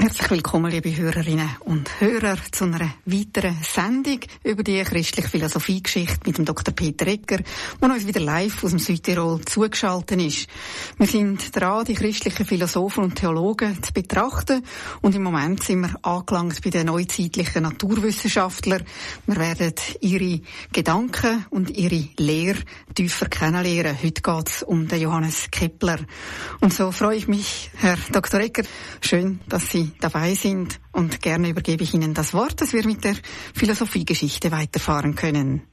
Herzlich willkommen, liebe Hörerinnen und Hörer, zu einer weiteren Sendung über die christliche Philosophiegeschichte mit dem Dr. Peter Egger, der uns wieder live aus dem Südtirol zugeschaltet ist. Wir sind dran, die christlichen Philosophen und Theologen zu betrachten, und im Moment sind wir angelangt bei den neuzeitlichen Naturwissenschaftlern. Wir werden ihre Gedanken und ihre Lehre tiefer kennenlernen. Heute geht es um den Johannes Kepler. Und so freue ich mich, Herr Dr. Egger, schön, dass Sie dabei sind, und gerne übergebe ich Ihnen das Wort, dass wir mit der Philosophiegeschichte weiterfahren können.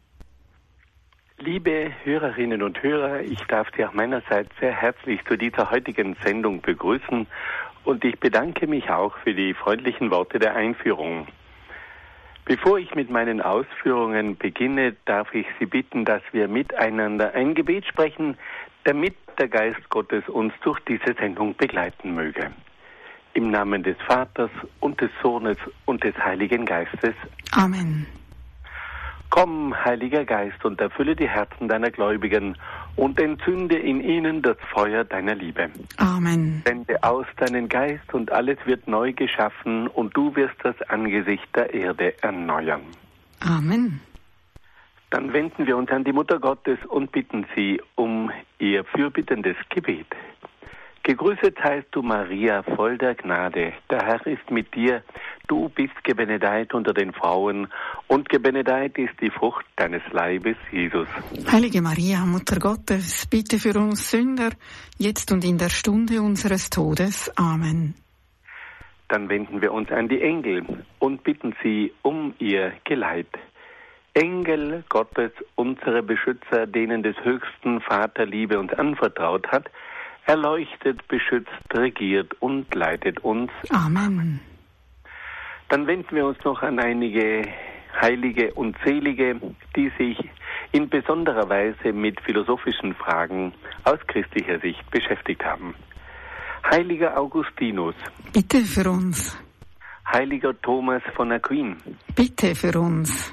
Liebe Hörerinnen und Hörer, ich darf Sie auch meinerseits sehr herzlich zu dieser heutigen Sendung begrüßen, und ich bedanke mich auch für die freundlichen Worte der Einführung. Bevor ich mit meinen Ausführungen beginne, darf ich Sie bitten, dass wir miteinander ein Gebet sprechen, damit der Geist Gottes uns durch diese Sendung begleiten möge. Im Namen des Vaters und des Sohnes und des Heiligen Geistes. Amen. Komm, Heiliger Geist, und erfülle die Herzen deiner Gläubigen und entzünde in ihnen das Feuer deiner Liebe. Amen. Sende aus deinen Geist, und alles wird neu geschaffen, und du wirst das Angesicht der Erde erneuern. Amen. Dann wenden wir uns an die Mutter Gottes und bitten sie um ihr fürbittendes Gebet. Gegrüßet seist du, Maria, voll der Gnade. Der Herr ist mit dir. Du bist gebenedeit unter den Frauen, und gebenedeit ist die Frucht deines Leibes, Jesus. Heilige Maria, Mutter Gottes, bitte für uns Sünder, jetzt und in der Stunde unseres Todes. Amen. Dann wenden wir uns an die Engel und bitten sie um ihr Geleit. Engel Gottes, unsere Beschützer, denen des höchsten Vater Liebe uns anvertraut hat, erleuchtet, beschützt, regiert und leitet uns. Amen. Dann wenden wir uns noch an einige Heilige und Selige, die sich in besonderer Weise mit philosophischen Fragen aus christlicher Sicht beschäftigt haben. Heiliger Augustinus. Bitte für uns. Heiliger Thomas von Aquin. Bitte für uns.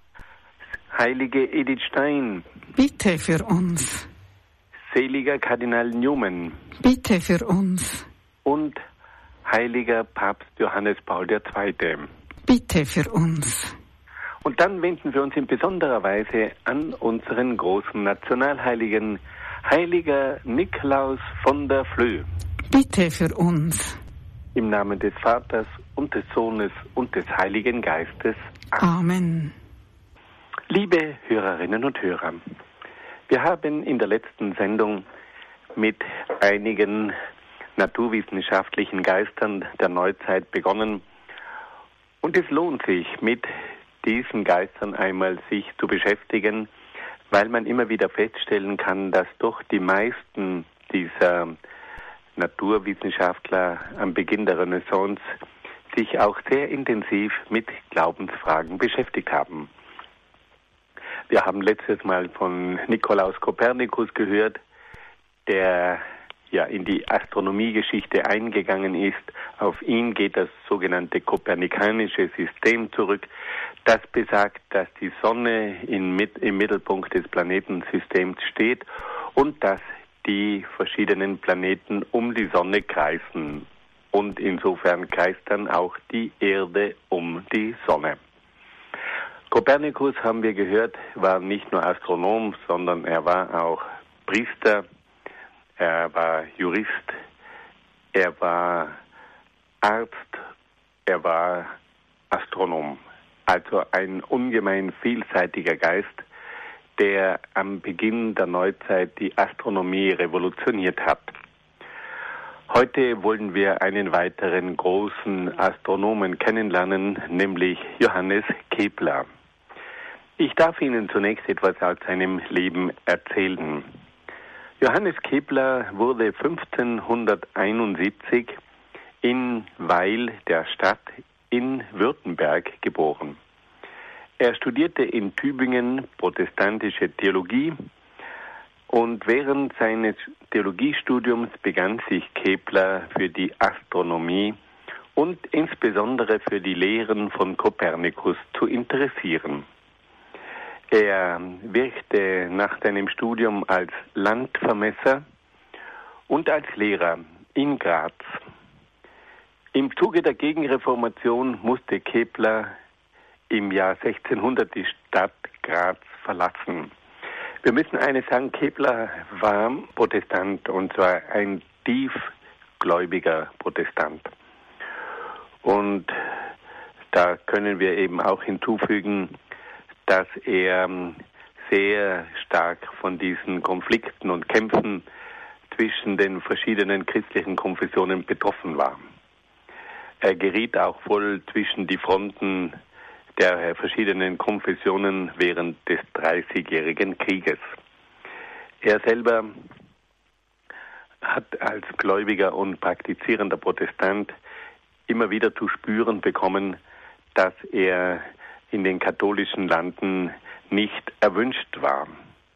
Heilige Edith Stein. Bitte für uns. Seliger Kardinal Newman. Bitte für uns. Und heiliger Papst Johannes Paul II. Bitte für uns. Und dann wenden wir uns in besonderer Weise an unseren großen Nationalheiligen, heiliger Nikolaus von der Flöh. Bitte für uns. Im Namen des Vaters und des Sohnes und des Heiligen Geistes. Amen. Liebe Hörerinnen und Hörer, wir haben in der letzten Sendung mit einigen naturwissenschaftlichen Geistern der Neuzeit begonnen, und es lohnt sich, mit diesen Geistern einmal sich zu beschäftigen, weil man immer wieder feststellen kann, dass doch die meisten dieser Naturwissenschaftler am Beginn der Renaissance sich auch sehr intensiv mit Glaubensfragen beschäftigt haben. Wir haben letztes Mal von Nikolaus Kopernikus gehört, der ja in die Astronomiegeschichte eingegangen ist. Auf ihn geht das sogenannte kopernikanische System zurück, das besagt, dass die Sonne im Mittelpunkt des Planetensystems steht und dass die verschiedenen Planeten um die Sonne kreisen. Und insofern kreist dann auch die Erde um die Sonne. Kopernikus, haben wir gehört, war nicht nur Astronom, sondern er war auch Priester, er war Jurist, er war Arzt, er war Astronom. Also ein ungemein vielseitiger Geist, der am Beginn der Neuzeit die Astronomie revolutioniert hat. Heute wollen wir einen weiteren großen Astronomen kennenlernen, nämlich Johannes Kepler. Ich darf Ihnen zunächst etwas aus seinem Leben erzählen. Johannes Kepler wurde 1571 in Weil, der Stadt in Württemberg, geboren. Er studierte in Tübingen protestantische Theologie, und während seines Theologiestudiums begann sich Kepler für die Astronomie und insbesondere für die Lehren von Kopernikus zu interessieren. Er wirkte nach seinem Studium als Landvermesser und als Lehrer in Graz. Im Zuge der Gegenreformation musste Kepler im Jahr 1600 die Stadt Graz verlassen. Wir müssen eines sagen, Kepler war Protestant, und zwar ein tiefgläubiger Protestant. Und da können wir eben auch hinzufügen, dass er sehr stark von diesen Konflikten und Kämpfen zwischen den verschiedenen christlichen Konfessionen betroffen war. Er geriet auch voll zwischen die Fronten der verschiedenen Konfessionen während des 30-jährigen Krieges. Er selber hat als gläubiger und praktizierender Protestant immer wieder zu spüren bekommen, dass er in den katholischen Landen nicht erwünscht war.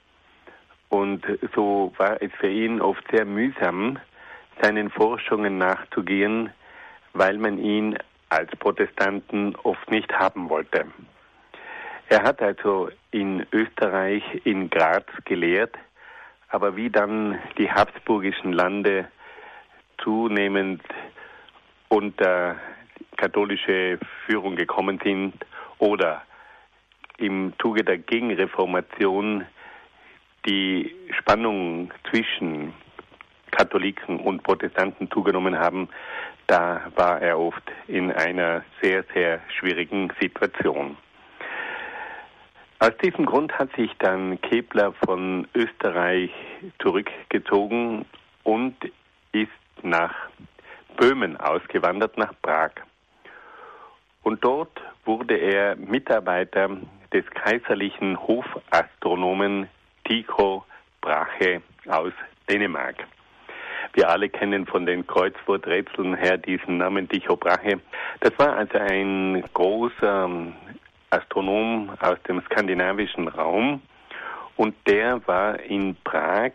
Und so war es für ihn oft sehr mühsam, seinen Forschungen nachzugehen, weil man ihn als Protestanten oft nicht haben wollte. Er hat also in Österreich, in Graz gelehrt, aber wie dann die habsburgischen Lande zunehmend unter katholische Führung gekommen sind oder im Zuge der Gegenreformation die Spannung zwischen Katholiken und Protestanten zugenommen haben, da war er oft in einer sehr, sehr schwierigen Situation. Aus diesem Grund hat sich dann Kepler von Österreich zurückgezogen und ist nach Böhmen ausgewandert, nach Prag. Und dort wurde er Mitarbeiter des kaiserlichen Hofastronomen Tycho Brahe aus Dänemark. Wir alle kennen von den Kreuzworträtseln her diesen Namen Tycho Brahe. Das war also ein großer Astronom aus dem skandinavischen Raum, und der war in Prag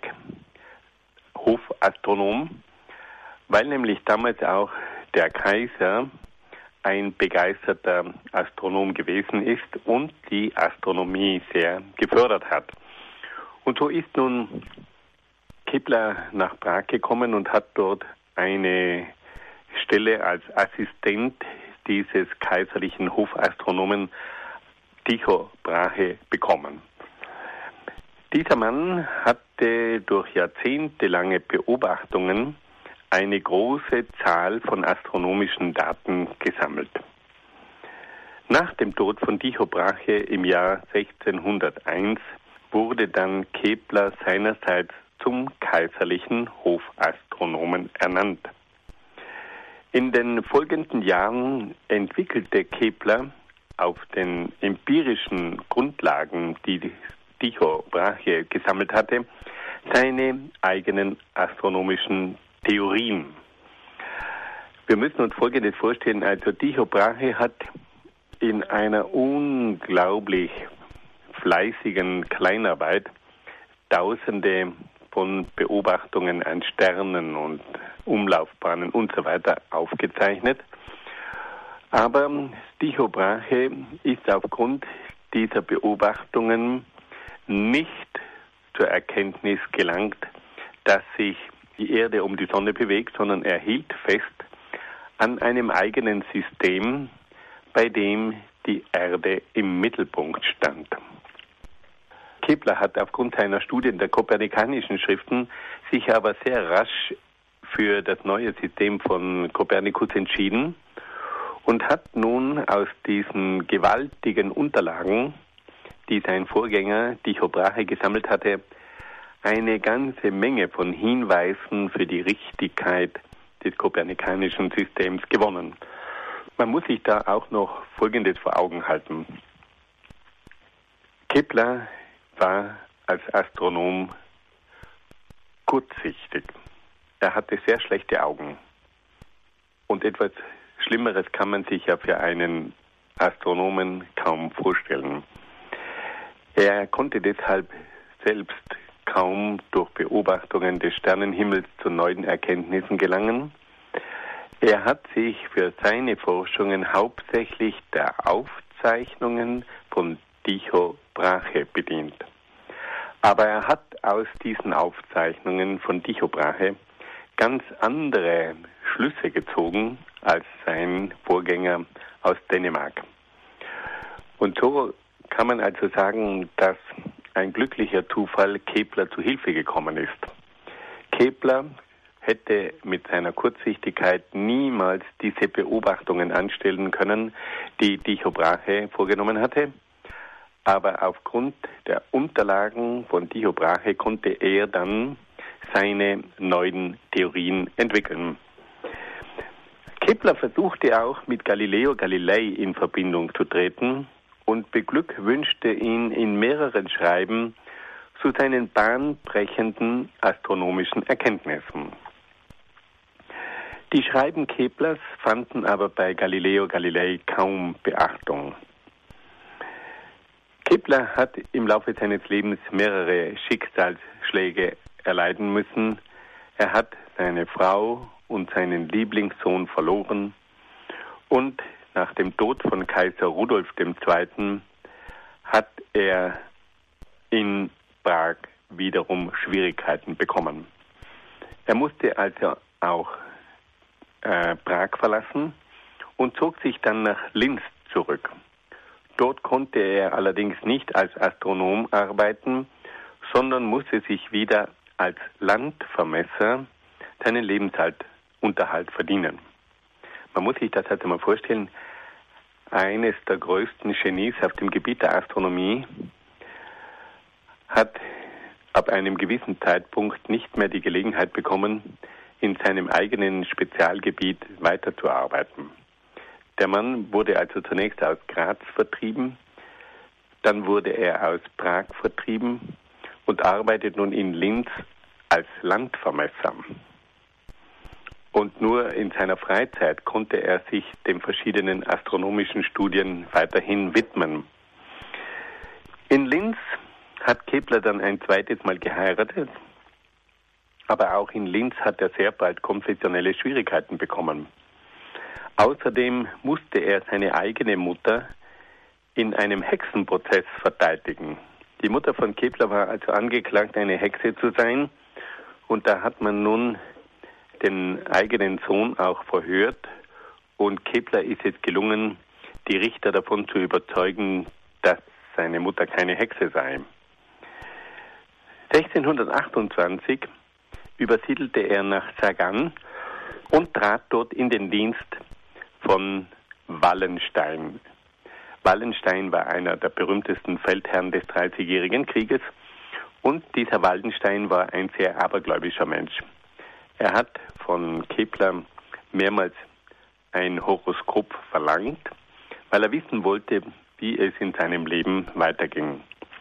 Hofastronom, weil nämlich damals auch der Kaiser ein begeisterter Astronom gewesen ist und die Astronomie sehr gefördert hat. Und so ist nun Kepler nach Prag gekommen und hat dort eine Stelle als Assistent dieses kaiserlichen Hofastronomen Tycho Brahe bekommen. Dieser Mann hatte durch jahrzehntelange Beobachtungen eine große Zahl von astronomischen Daten gesammelt. Nach dem Tod von Tycho Brahe im Jahr 1601 wurde dann Kepler seinerseits zum kaiserlichen Hofastronomen ernannt. In den folgenden Jahren entwickelte Kepler auf den empirischen Grundlagen, die Tycho Brahe gesammelt hatte, seine eigenen astronomischen Theorien. Wir müssen uns Folgendes vorstellen, also Tycho Brahe hat in einer unglaublich fleißigen Kleinarbeit Tausende von Beobachtungen an Sternen und Umlaufbahnen und so weiter aufgezeichnet. Aber Tycho Brahe ist aufgrund dieser Beobachtungen nicht zur Erkenntnis gelangt, dass sich die Erde um die Sonne bewegt, sondern er hielt fest an einem eigenen System, bei dem die Erde im Mittelpunkt stand. Kepler hat aufgrund seiner Studien der kopernikanischen Schriften sich aber sehr rasch für das neue System von Kopernikus entschieden und hat nun aus diesen gewaltigen Unterlagen, die sein Vorgänger Tycho Brahe gesammelt hatte, eine ganze Menge von Hinweisen für die Richtigkeit des kopernikanischen Systems gewonnen. Man muss sich da auch noch Folgendes vor Augen halten. Kepler war als Astronom kurzsichtig. Er hatte sehr schlechte Augen. Und etwas Schlimmeres kann man sich ja für einen Astronomen kaum vorstellen. Er konnte deshalb selbst kaum durch Beobachtungen des Sternenhimmels zu neuen Erkenntnissen gelangen. Er hat sich für seine Forschungen hauptsächlich der Aufzeichnungen von Tycho Brahe bedient. Aber er hat aus diesen Aufzeichnungen von Tycho Brahe ganz andere Schlüsse gezogen, als sein Vorgänger aus Dänemark. Und so kann man also sagen, dass ein glücklicher Zufall Kepler zu Hilfe gekommen ist. Kepler hätte mit seiner Kurzsichtigkeit niemals diese Beobachtungen anstellen können, die Tycho Brahe vorgenommen hatte. Aber aufgrund der Unterlagen von Tycho Brahe konnte er dann seine neuen Theorien entwickeln. Kepler versuchte auch mit Galileo Galilei in Verbindung zu treten und beglückwünschte ihn in mehreren Schreiben zu seinen bahnbrechenden astronomischen Erkenntnissen. Die Schreiben Keplers fanden aber bei Galileo Galilei kaum Beachtung. Kepler hat im Laufe seines Lebens mehrere Schicksalsschläge erleiden müssen. Er hat seine Frau und seinen Lieblingssohn verloren und nach dem Tod von Kaiser Rudolf II. Hat er in Prag wiederum Schwierigkeiten bekommen. Er musste also auch Prag verlassen und zog sich dann nach Linz zurück. Dort konnte er allerdings nicht als Astronom arbeiten, sondern musste sich wieder als Landvermesser seinen Lebensunterhalt verdienen. Man muss sich das also mal vorstellen, eines der größten Genies auf dem Gebiet der Astronomie hat ab einem gewissen Zeitpunkt nicht mehr die Gelegenheit bekommen, in seinem eigenen Spezialgebiet weiterzuarbeiten. Der Mann wurde also zunächst aus Graz vertrieben, dann wurde er aus Prag vertrieben und arbeitet nun in Linz als Landvermesser. Und nur in seiner Freizeit konnte er sich den verschiedenen astronomischen Studien weiterhin widmen. In Linz hat Kepler dann ein zweites Mal geheiratet, aber auch in Linz hat er sehr bald konfessionelle Schwierigkeiten bekommen. Außerdem musste er seine eigene Mutter in einem Hexenprozess verteidigen. Die Mutter von Kepler war also angeklagt, eine Hexe zu sein, und da hat man nun den eigenen Sohn auch verhört, und Kepler ist es gelungen, die Richter davon zu überzeugen, dass seine Mutter keine Hexe sei. 1628 übersiedelte er nach Sagan und trat dort in den Dienst von Wallenstein. Wallenstein war einer der berühmtesten Feldherren des Dreißigjährigen Krieges, und dieser Wallenstein war ein sehr abergläubischer Mensch. Er hat von Kepler mehrmals ein Horoskop verlangt, weil er wissen wollte, wie es in seinem Leben weiterging.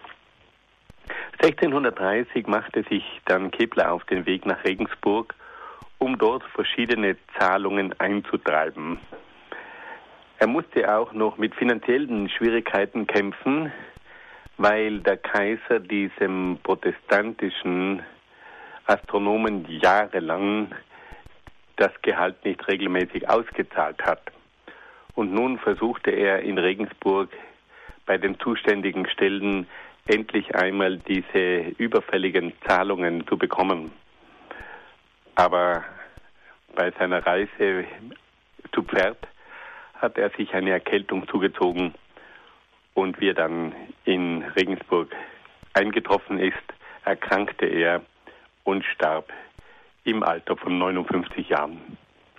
1630 machte sich dann Kepler auf den Weg nach Regensburg, um dort verschiedene Zahlungen einzutreiben. Er musste auch noch mit finanziellen Schwierigkeiten kämpfen, weil der Kaiser diesem protestantischen Astronomen jahrelang das Gehalt nicht regelmäßig ausgezahlt hat. Und nun versuchte er in Regensburg bei den zuständigen Stellen endlich einmal diese überfälligen Zahlungen zu bekommen. Aber bei seiner Reise zu Pferd hat er sich eine Erkältung zugezogen, und wie er dann in Regensburg eingetroffen ist, erkrankte er und starb im Alter von 59 Jahren.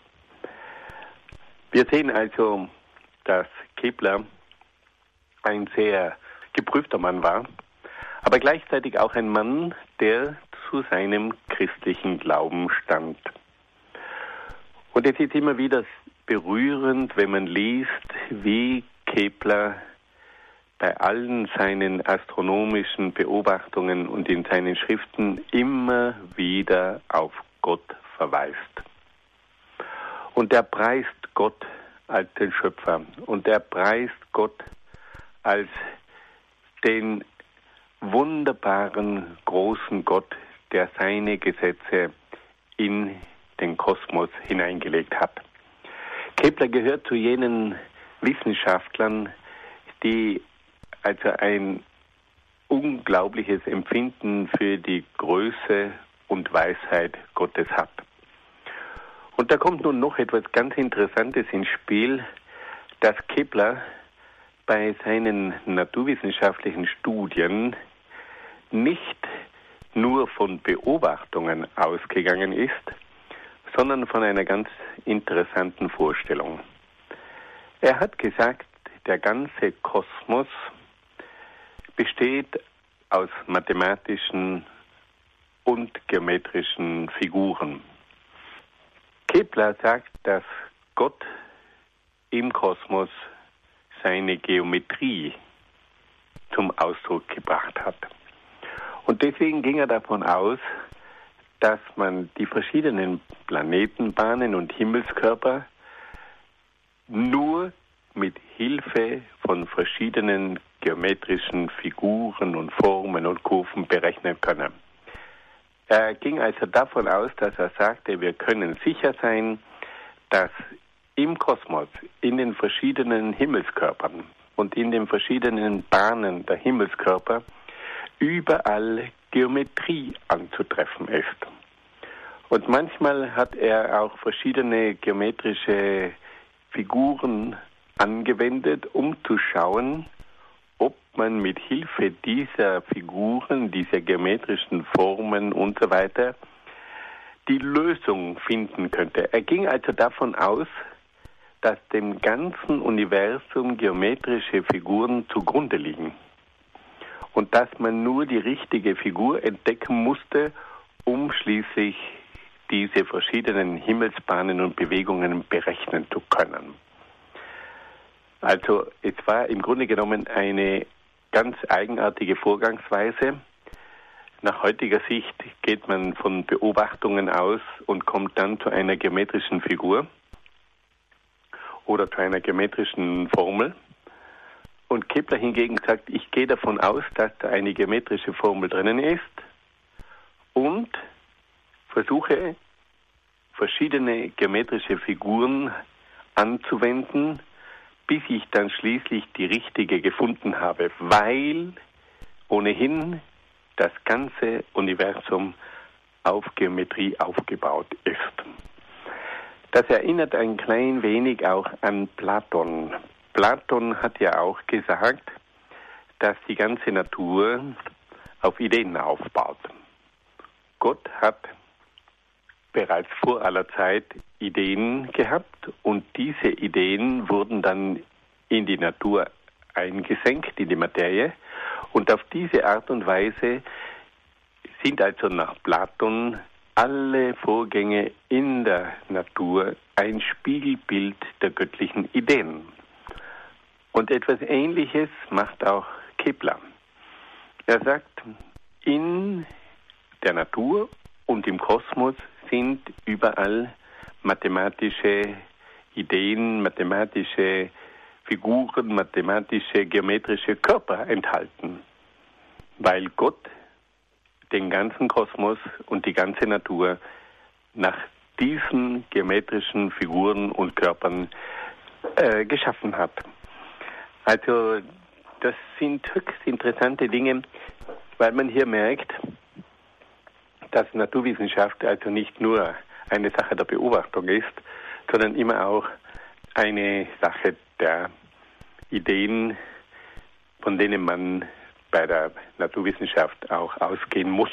Wir sehen also, dass Kepler ein sehr geprüfter Mann war, aber gleichzeitig auch ein Mann, der zu seinem christlichen Glauben stand. Und es ist immer wieder berührend, wenn man liest, wie Kepler bei allen seinen astronomischen Beobachtungen und in seinen Schriften immer wieder auf Gott verweist. Und er preist Gott als den Schöpfer, und er preist Gott als den wunderbaren, großen Gott, der seine Gesetze in den Kosmos hineingelegt hat. Kepler gehört zu jenen Wissenschaftlern, die also ein unglaubliches Empfinden für die Größe und Weisheit Gottes hat. Und da kommt nun noch etwas ganz Interessantes ins Spiel, dass Kepler bei seinen naturwissenschaftlichen Studien nicht nur von Beobachtungen ausgegangen ist, sondern von einer ganz interessanten Vorstellung. Er hat gesagt, der ganze Kosmos besteht aus mathematischen und geometrischen Figuren. Kepler sagt, dass Gott im Kosmos seine Geometrie zum Ausdruck gebracht hat. Und deswegen ging er davon aus, dass man die verschiedenen Planetenbahnen und Himmelskörper nur mit Hilfe von verschiedenen geometrischen Figuren und Formen und Kurven berechnen könne. Er ging also davon aus, dass er sagte, wir können sicher sein, dass im Kosmos, in den verschiedenen Himmelskörpern und in den verschiedenen Bahnen der Himmelskörper überall Geometrie anzutreffen ist. Und manchmal hat er auch verschiedene geometrische Figuren angewendet, um zu schauen, ob man mit Hilfe dieser Figuren, dieser geometrischen Formen und so weiter die Lösung finden könnte. Er ging also davon aus, dass dem ganzen Universum geometrische Figuren zugrunde liegen und dass man nur die richtige Figur entdecken musste, um schließlich diese verschiedenen Himmelsbahnen und Bewegungen berechnen zu können. Also es war im Grunde genommen eine ganz eigenartige Vorgangsweise. Nach heutiger Sicht geht man von Beobachtungen aus und kommt dann zu einer geometrischen Figur oder zu einer geometrischen Formel. Und Kepler hingegen sagt, ich gehe davon aus, dass da eine geometrische Formel drinnen ist und versuche verschiedene geometrische Figuren anzuwenden, bis ich dann schließlich die richtige gefunden habe, weil ohnehin das ganze Universum auf Geometrie aufgebaut ist. Das erinnert ein klein wenig auch an Platon. Platon hat ja auch gesagt, dass die ganze Natur auf Ideen aufbaut. Gott hat bereits vor aller Zeit Ideen gehabt und diese Ideen wurden dann in die Natur eingesenkt, in die Materie. Und auf diese Art und Weise sind also nach Platon alle Vorgänge in der Natur ein Spiegelbild der göttlichen Ideen. Und etwas Ähnliches macht auch Kepler. Er sagt, in der Natur und im Kosmos sind überall mathematische Ideen, mathematische Figuren, mathematische, geometrische Körper enthalten, weil Gott den ganzen Kosmos und die ganze Natur nach diesen geometrischen Figuren und Körpern geschaffen hat. Also das sind höchst interessante Dinge, weil man hier merkt, dass Naturwissenschaft also nicht nur eine Sache der Beobachtung ist, sondern immer auch eine Sache der Ideen, von denen man bei der Naturwissenschaft auch ausgehen muss.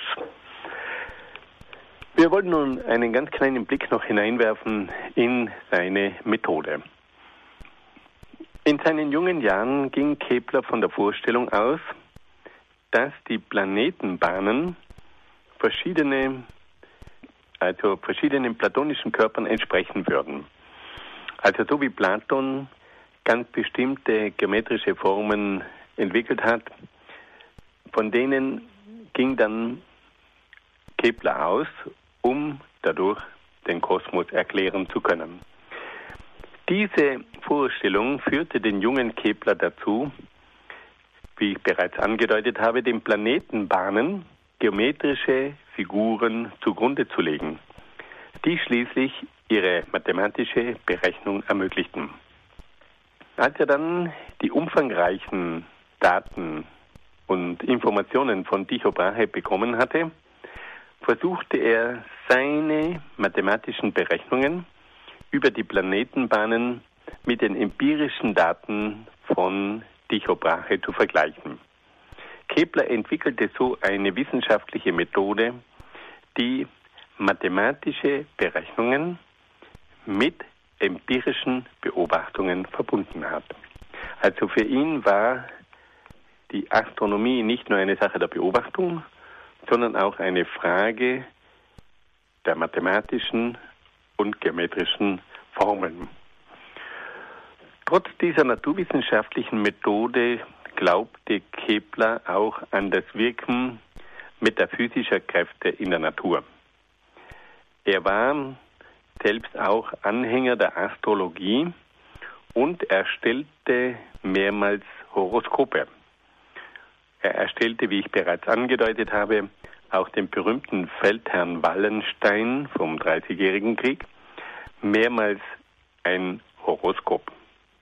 Wir wollen nun einen ganz kleinen Blick noch hineinwerfen in seine Methode. In seinen jungen Jahren ging Kepler von der Vorstellung aus, dass die Planetenbahnen verschiedenen platonischen Körpern entsprechen würden. Also so wie Platon ganz bestimmte geometrische Formen entwickelt hat, von denen ging dann Kepler aus, um dadurch den Kosmos erklären zu können. Diese Vorstellung führte den jungen Kepler dazu, wie ich bereits angedeutet habe, den Planetenbahnen geometrische Figuren zugrunde zu legen, die schließlich ihre mathematische Berechnung ermöglichten. Als er dann die umfangreichen Daten und Informationen von Tycho Brahe bekommen hatte, versuchte er, seine mathematischen Berechnungen über die Planetenbahnen mit den empirischen Daten von Tycho Brahe zu vergleichen. Kepler entwickelte so eine wissenschaftliche Methode, die mathematische Berechnungen mit empirischen Beobachtungen verbunden hat. Also für ihn war die Astronomie nicht nur eine Sache der Beobachtung, sondern auch eine Frage der mathematischen und geometrischen Formeln. Trotz dieser naturwissenschaftlichen Methode glaubte Kepler auch an das Wirken metaphysischer Kräfte in der Natur. Er war selbst auch Anhänger der Astrologie und erstellte mehrmals Horoskope. Er erstellte, wie ich bereits angedeutet habe, auch den berühmten Feldherrn Wallenstein vom Dreißigjährigen Krieg, mehrmals ein Horoskop.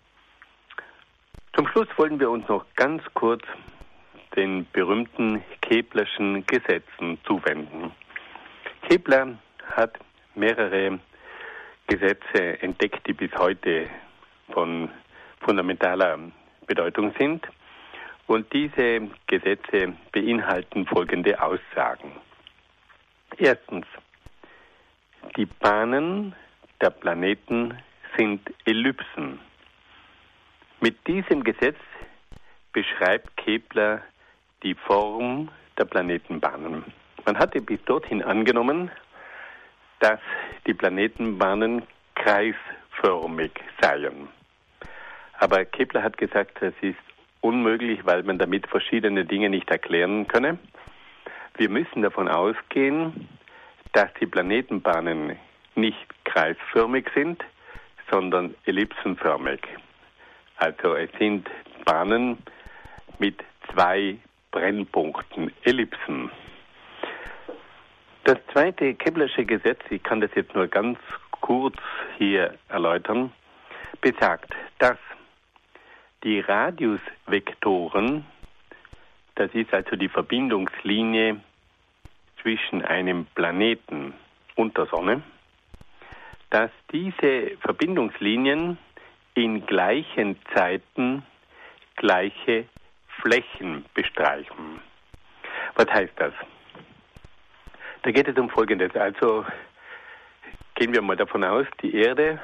Zum Schluss wollen wir uns noch ganz kurz den berühmten Keplerschen Gesetzen zuwenden. Kepler hat mehrere Gesetze entdeckt, die bis heute von fundamentaler Bedeutung sind. Und diese Gesetze beinhalten folgende Aussagen. Erstens, die Bahnen der Planeten sind Ellipsen. Mit diesem Gesetz beschreibt Kepler die Form der Planetenbahnen. Man hatte bis dorthin angenommen, dass die Planetenbahnen kreisförmig seien. Aber Kepler hat gesagt, das ist unmöglich, weil man damit verschiedene Dinge nicht erklären könne. Wir müssen davon ausgehen, dass die Planetenbahnen nicht kreisförmig sind, sondern ellipsenförmig. Also es sind Bahnen mit 2 Brennpunkten, Ellipsen. Das zweite Keplersche Gesetz, ich kann das jetzt nur ganz kurz hier erläutern, besagt, dass die Radiusvektoren, das ist also die Verbindungslinie zwischen einem Planeten und der Sonne, dass diese Verbindungslinien in gleichen Zeiten gleiche Flächen bestreichen. Was heißt das? Da geht es um Folgendes. Also gehen wir mal davon aus, die Erde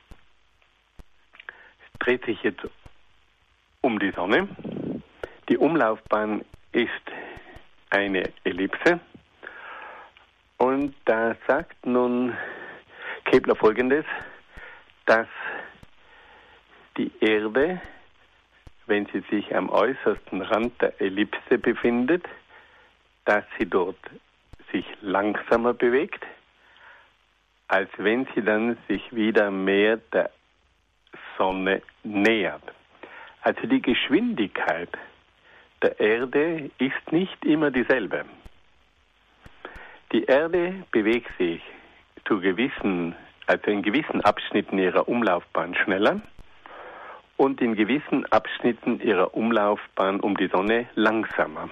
dreht sich jetzt um die Sonne. Die Umlaufbahn ist eine Ellipse. Und da sagt nun Kepler Folgendes, dass die Erde, wenn sie sich am äußersten Rand der Ellipse befindet, dass sie dort sich langsamer bewegt, als wenn sie dann sich wieder mehr der Sonne nähert. Also die Geschwindigkeit der Erde ist nicht immer dieselbe. Die Erde bewegt sich in gewissen Abschnitten ihrer Umlaufbahn schneller und in gewissen Abschnitten ihrer Umlaufbahn um die Sonne langsamer.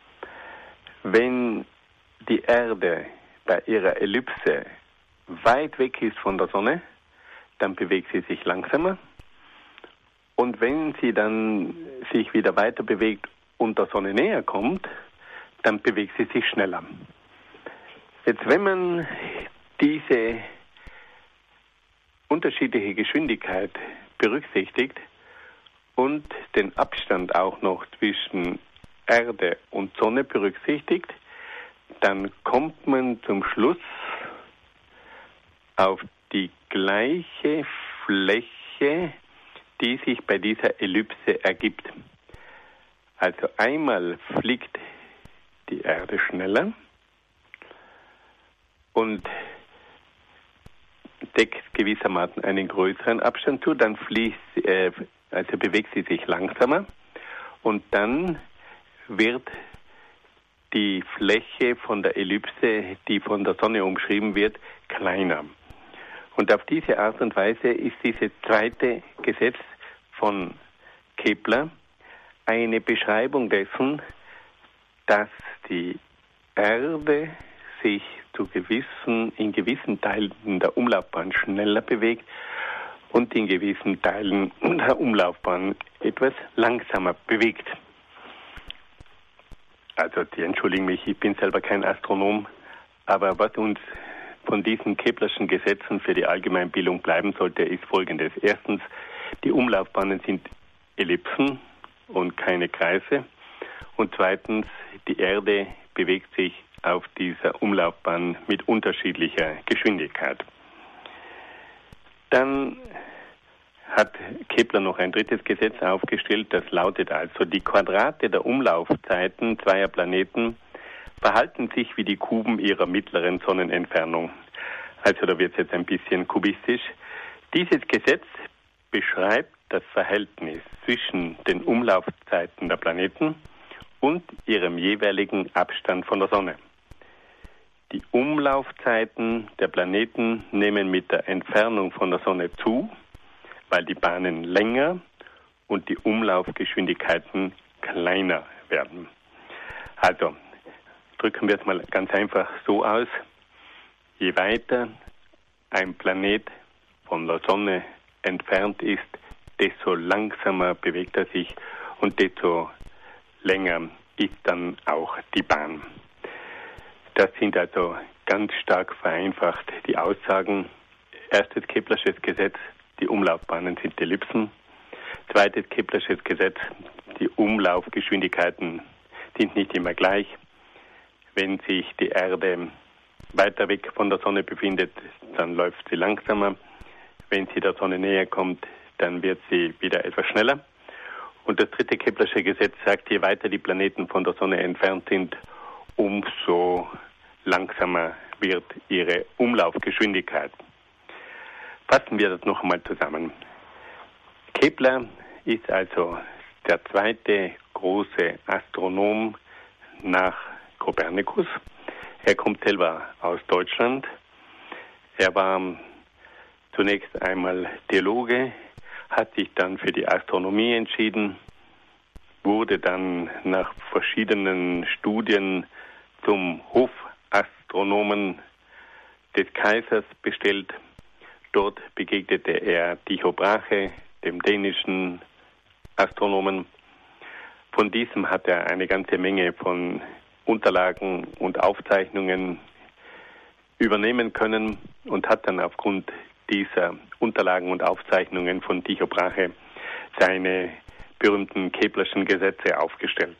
Wenn die Erde bei ihrer Ellipse weit weg ist von der Sonne, dann bewegt sie sich langsamer. Und wenn sie dann sich wieder weiter bewegt und der Sonne näher kommt, dann bewegt sie sich schneller. Jetzt, wenn man diese unterschiedliche Geschwindigkeit berücksichtigt und den Abstand auch noch zwischen Erde und Sonne berücksichtigt, dann kommt man zum Schluss auf die gleiche Fläche, die sich bei dieser Ellipse ergibt. Also einmal fliegt die Erde schneller und deckt gewissermaßen einen größeren Abstand zu, dann bewegt sie sich langsamer und dann wird die Fläche von der Ellipse, die von der Sonne umschrieben wird, kleiner. Und auf diese Art und Weise ist dieses zweite Gesetz von Kepler eine Beschreibung dessen, dass die Erde sich in gewissen Teilen der Umlaufbahn schneller bewegt und in gewissen Teilen der Umlaufbahn etwas langsamer bewegt. Also, die entschuldigen mich, ich bin selber kein Astronom, aber was uns von diesen Keplerschen Gesetzen für die Allgemeinbildung bleiben sollte, ist Folgendes. Erstens, die Umlaufbahnen sind Ellipsen und keine Kreise. Und zweitens, die Erde bewegt sich auf dieser Umlaufbahn mit unterschiedlicher Geschwindigkeit. Dann hat Kepler noch ein drittes Gesetz aufgestellt, das lautet also, die Quadrate der Umlaufzeiten zweier Planeten verhalten sich wie die Kuben ihrer mittleren Sonnenentfernung. Also da wird es jetzt ein bisschen kubistisch. Dieses Gesetz beschreibt das Verhältnis zwischen den Umlaufzeiten der Planeten und ihrem jeweiligen Abstand von der Sonne. Die Umlaufzeiten der Planeten nehmen mit der Entfernung von der Sonne zu, weil die Bahnen länger und die Umlaufgeschwindigkeiten kleiner werden. Also, drücken wir es mal ganz einfach so aus. Je weiter ein Planet von der Sonne entfernt ist, desto langsamer bewegt er sich und desto länger ist dann auch die Bahn. Das sind also ganz stark vereinfacht die Aussagen. Erstes Keplersches Gesetz, die Umlaufbahnen sind Ellipsen. Zweites Keplersches Gesetz, die Umlaufgeschwindigkeiten sind nicht immer gleich. Wenn sich die Erde weiter weg von der Sonne befindet, dann läuft sie langsamer. Wenn sie der Sonne näher kommt, dann wird sie wieder etwas schneller. Und das dritte Keplersche Gesetz sagt, je weiter die Planeten von der Sonne entfernt sind, umso langsamer wird ihre Umlaufgeschwindigkeit. Fassen wir das noch einmal zusammen. Kepler ist also der zweite große Astronom nach Kopernikus. Er kommt selber aus Deutschland. Er war zunächst einmal Theologe, hat sich dann für die Astronomie entschieden, wurde dann nach verschiedenen Studien zum Hofastronomen des Kaisers bestellt. Dort begegnete er Tycho Brahe, dem dänischen Astronomen. Von diesem hat er eine ganze Menge von Unterlagen und Aufzeichnungen übernehmen können und hat dann aufgrund dieser Unterlagen und Aufzeichnungen von Tycho Brahe seine berühmten Keplerschen Gesetze aufgestellt.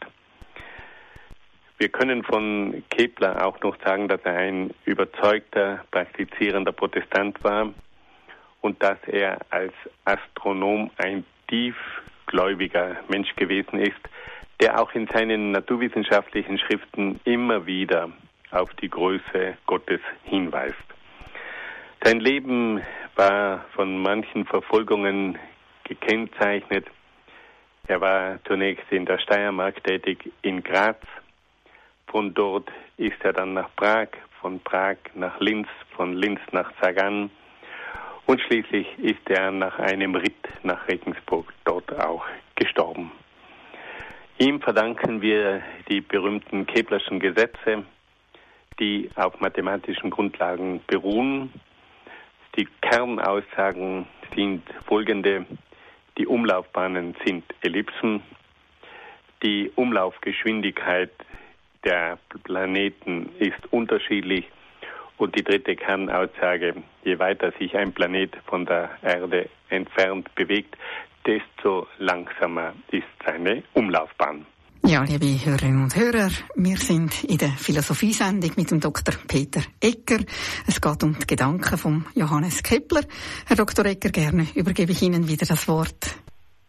Wir können von Kepler auch noch sagen, dass er ein überzeugter, praktizierender Protestant war und dass er als Astronom ein tiefgläubiger Mensch gewesen ist, der auch in seinen naturwissenschaftlichen Schriften immer wieder auf die Größe Gottes hinweist. Sein Leben war von manchen Verfolgungen gekennzeichnet. Er war zunächst in der Steiermark tätig, in Graz. Von dort ist er dann nach Prag, von Prag nach Linz, von Linz nach Sagan und schließlich ist er nach einem Ritt nach Regensburg dort auch gestorben. Ihm verdanken wir die berühmten Keplerschen Gesetze, die auf mathematischen Grundlagen beruhen. Die Kernaussagen sind folgende: Die Umlaufbahnen sind Ellipsen, die Umlaufgeschwindigkeit der Planeten ist unterschiedlich und die dritte Kernaussage, je weiter sich ein Planet von der Erde entfernt bewegt, desto langsamer ist seine Umlaufbahn. Ja, liebe Hörerinnen und Hörer, wir sind in der Philosophiesendung mit dem Dr. Peter Egger. Es geht um die Gedanken von Johannes Kepler. Herr Dr. Egger, gerne übergebe ich Ihnen wieder das Wort.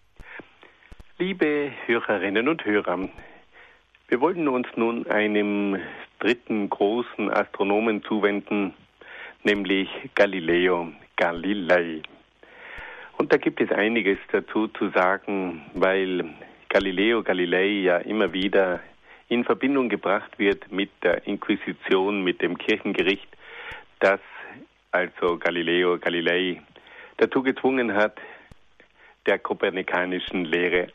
Liebe Hörerinnen und Hörer, wir wollten uns nun einem dritten großen Astronomen zuwenden, nämlich Galileo Galilei. Und da gibt es einiges dazu zu sagen, weil Galileo Galilei ja immer wieder in Verbindung gebracht wird mit der Inquisition, mit dem Kirchengericht, das also Galileo Galilei dazu gezwungen hat, der kopernikanischen Lehre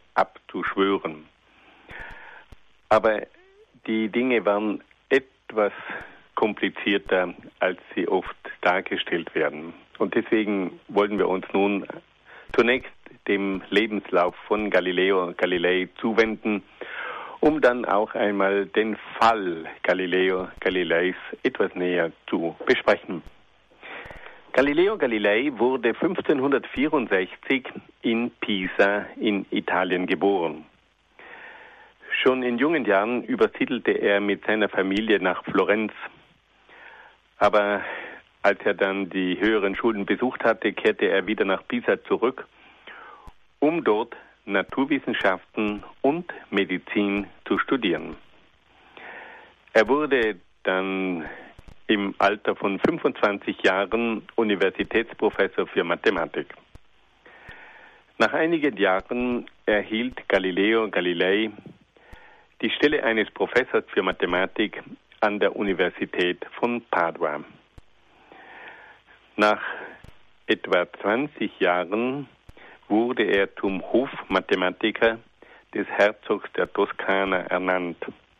abzuschwören. Aber die Dinge waren etwas komplizierter, als sie oft dargestellt werden. Und deswegen wollen wir uns nun zunächst dem Lebenslauf von Galileo Galilei zuwenden, um dann auch einmal den Fall Galileo Galileis etwas näher zu besprechen. Galileo Galilei wurde 1564 in Pisa in Italien geboren. Schon in jungen Jahren übersiedelte er mit seiner Familie nach Florenz. Aber als er dann die höheren Schulen besucht hatte, kehrte er wieder nach Pisa zurück, um dort Naturwissenschaften und Medizin zu studieren. Er wurde dann im Alter von 25 Jahren Universitätsprofessor für Mathematik. Nach einigen Jahren erhielt Galileo Galilei die Stelle eines Professors für Mathematik an der Universität von Padua. Nach etwa 20 Jahren wurde er zum Hofmathematiker des Herzogs der Toskana ernannt.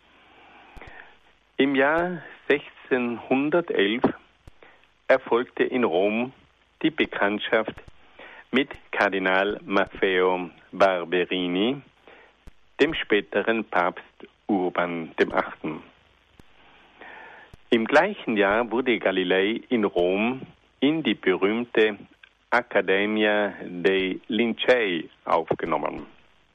Im Jahr 1611 erfolgte in Rom die Bekanntschaft mit Kardinal Maffeo Barberini, dem späteren Papst Urban VIII. Im gleichen Jahr wurde Galilei in Rom in die berühmte Accademia dei Lincei aufgenommen.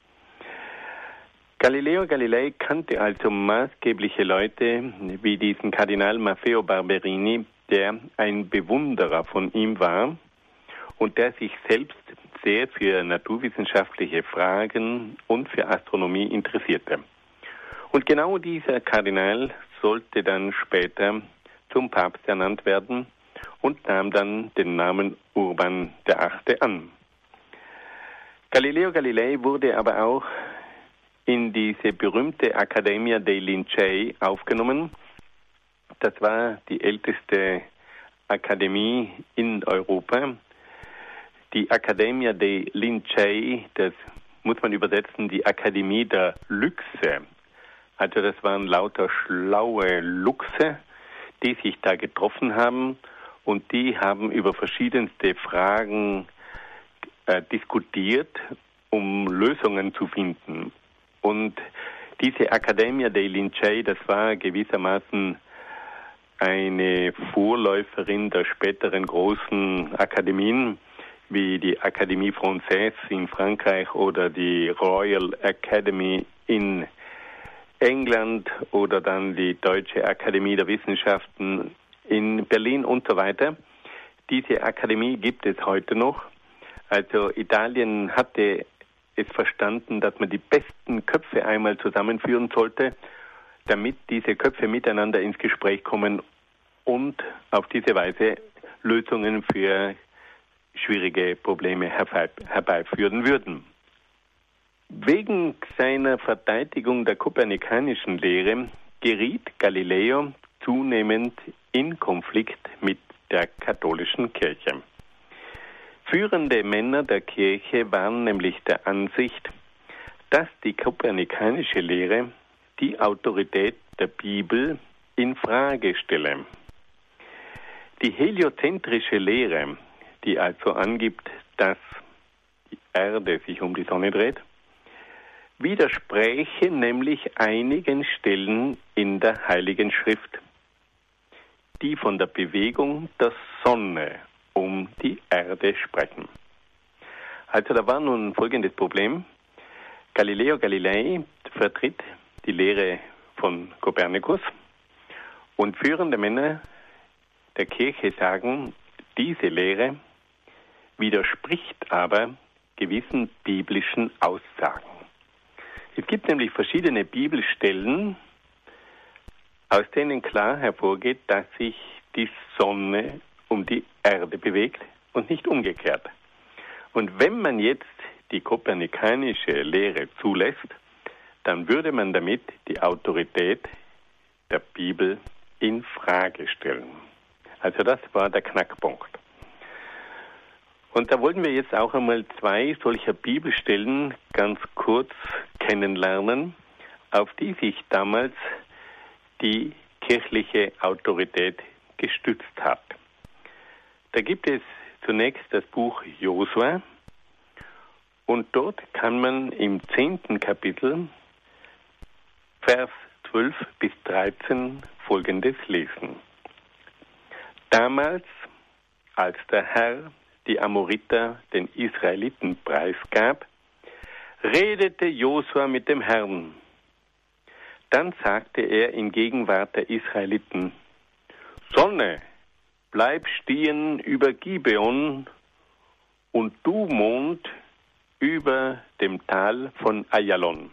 Galileo Galilei kannte also maßgebliche Leute wie diesen Kardinal Maffeo Barberini, der ein Bewunderer von ihm war und der sich selbst sehr für naturwissenschaftliche Fragen und für Astronomie interessierte. Und genau dieser Kardinal sollte dann später zum Papst ernannt werden und nahm dann den Namen Urban VIII. An. Galileo Galilei wurde aber auch in diese berühmte Accademia dei Lincei aufgenommen. Das war die älteste Akademie in Europa. Die Accademia dei Lincei, das muss man übersetzen, die Akademie der Luchse. Also das waren lauter schlaue Luchse, die sich da getroffen haben und die haben über verschiedenste Fragen diskutiert, um Lösungen zu finden. Und diese Accademia dei Lincei, das war gewissermaßen eine Vorläuferin der späteren großen Akademien, wie die Académie Française in Frankreich oder die Royal Academy in England oder dann die Deutsche Akademie der Wissenschaften in Berlin und so weiter. Diese Akademie gibt es heute noch. Also Italien hatte es verstanden, dass man die besten Köpfe einmal zusammenführen sollte, damit diese Köpfe miteinander ins Gespräch kommen und auf diese Weise Lösungen für schwierige Probleme herbeiführen würden. Wegen seiner Verteidigung der kopernikanischen Lehre geriet Galileo zunehmend in Konflikt mit der katholischen Kirche. Führende Männer der Kirche waren nämlich der Ansicht, dass die kopernikanische Lehre die Autorität der Bibel in Frage stelle. Die heliozentrische Lehre, die also angibt, dass die Erde sich um die Sonne dreht, widerspräche nämlich einigen Stellen in der Heiligen Schrift, die von der Bewegung der Sonne um die Erde sprechen. Also da war nun folgendes Problem. Galileo Galilei vertritt die Lehre von Kopernikus und führende Männer der Kirche sagen, diese Lehre widerspricht aber gewissen biblischen Aussagen. Es gibt nämlich verschiedene Bibelstellen, aus denen klar hervorgeht, dass sich die Sonne um die Erde bewegt und nicht umgekehrt. Und wenn man jetzt die kopernikanische Lehre zulässt, dann würde man damit die Autorität der Bibel in Frage stellen. Also das war der Knackpunkt. Und da wollten wir jetzt auch einmal zwei solcher Bibelstellen ganz kurz kennenlernen, auf die sich damals die kirchliche Autorität gestützt hat. Da gibt es zunächst das Buch Josua und dort kann man im 10. Kapitel, Vers 12 bis 13 Folgendes lesen. Damals, als der Herr die Amoriter den Israeliten preisgab, redete Josua mit dem Herrn. Dann sagte er in Gegenwart der Israeliten: Sonne, bleib stehen über Gibeon und du Mond über dem Tal von Ayalon.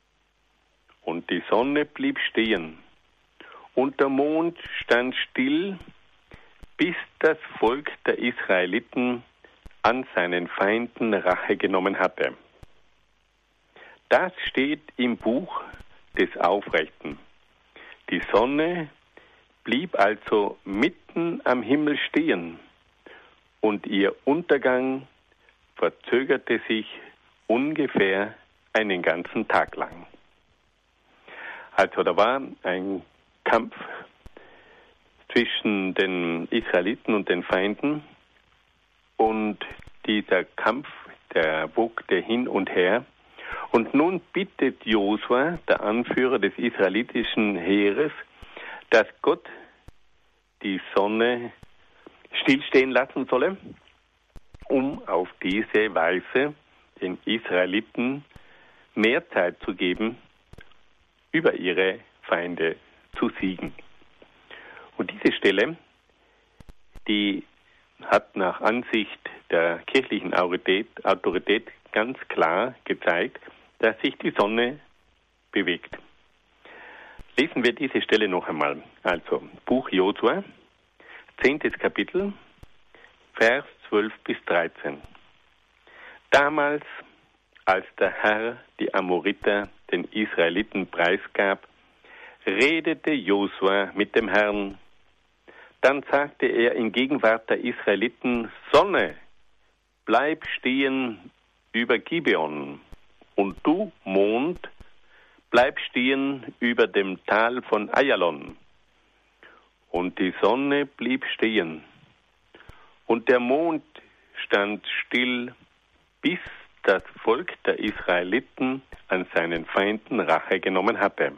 Und die Sonne blieb stehen und der Mond stand still, bis das Volk der Israeliten an seinen Feinden Rache genommen hatte. Das steht im Buch des Aufrechten. Die Sonne blieb also mitten am Himmel stehen und ihr Untergang verzögerte sich ungefähr einen ganzen Tag lang. Also da war ein Kampf zwischen den Israeliten und den Feinden und dieser Kampf, der wogte hin und her. Und nun bittet Josua, der Anführer des israelitischen Heeres, dass Gott die Sonne stillstehen lassen solle, um auf diese Weise den Israeliten mehr Zeit zu geben, über ihre Feinde zu siegen. Und diese Stelle, die hat nach Ansicht der kirchlichen Autorität ganz klar gezeigt, dass sich die Sonne bewegt. Lesen wir diese Stelle noch einmal. Also, Buch Josua, 10. Kapitel, Vers 12 bis 13. Damals, als der Herr die Amoriter den Israeliten preisgab, redete Josua mit dem Herrn. Dann sagte er in Gegenwart der Israeliten: Sonne, bleib stehen über Gibeon, und du, Mond, bleib stehen über dem Tal von Ayalon. Und die Sonne blieb stehen, und der Mond stand still, bis das Volk der Israeliten an seinen Feinden Rache genommen hatte.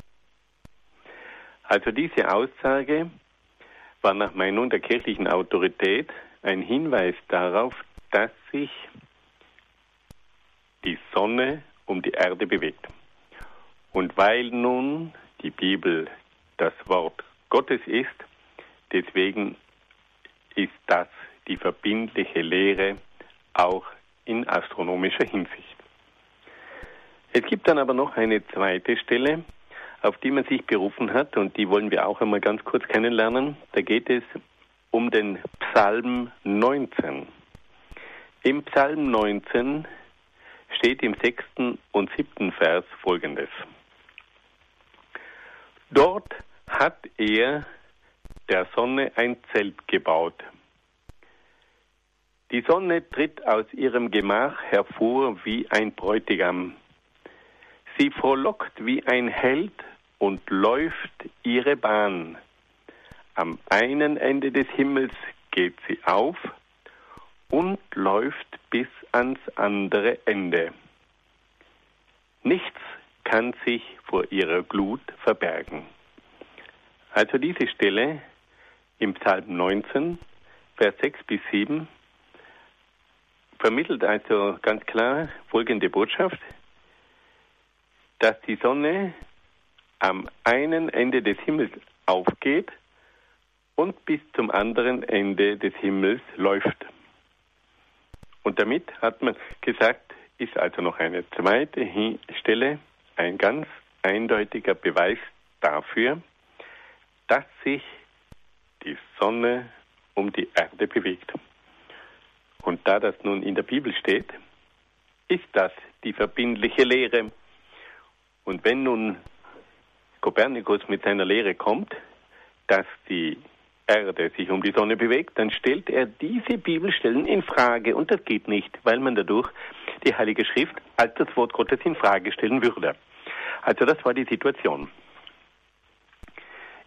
Also diese Aussage war nach Meinung der kirchlichen Autorität ein Hinweis darauf, dass sich die Sonne um die Erde bewegt. Und weil nun die Bibel das Wort Gottes ist, deswegen ist das die verbindliche Lehre auch in astronomischer Hinsicht. Es gibt dann aber noch eine zweite Stelle, auf die man sich berufen hat, und die wollen wir auch einmal ganz kurz kennenlernen. Da geht es um den Psalm 19. Im Psalm 19 steht im 6. und 7. Vers Folgendes. Dort hat er der Sonne ein Zelt gebaut. Die Sonne tritt aus ihrem Gemach hervor wie ein Bräutigam. Sie frohlockt wie ein Held und läuft ihre Bahn. Am einen Ende des Himmels geht sie auf und läuft bis ans andere Ende. Nichts kann sich vor ihrer Glut verbergen. Also diese Stelle im Psalm 19, Vers 6 bis 7, vermittelt also ganz klar folgende Botschaft, dass die Sonne am einen Ende des Himmels aufgeht und bis zum anderen Ende des Himmels läuft. Und damit hat man gesagt, ist also noch eine zweite Stelle, ein ganz eindeutiger Beweis dafür, dass sich die Sonne um die Erde bewegt. Und da das nun in der Bibel steht, ist das die verbindliche Lehre. Und wenn nun Kopernikus mit seiner Lehre kommt, dass die Erde sich um die Sonne bewegt, dann stellt er diese Bibelstellen in Frage. Und das geht nicht, weil man dadurch die Heilige Schrift als das Wort Gottes in Frage stellen würde. Also das war die Situation.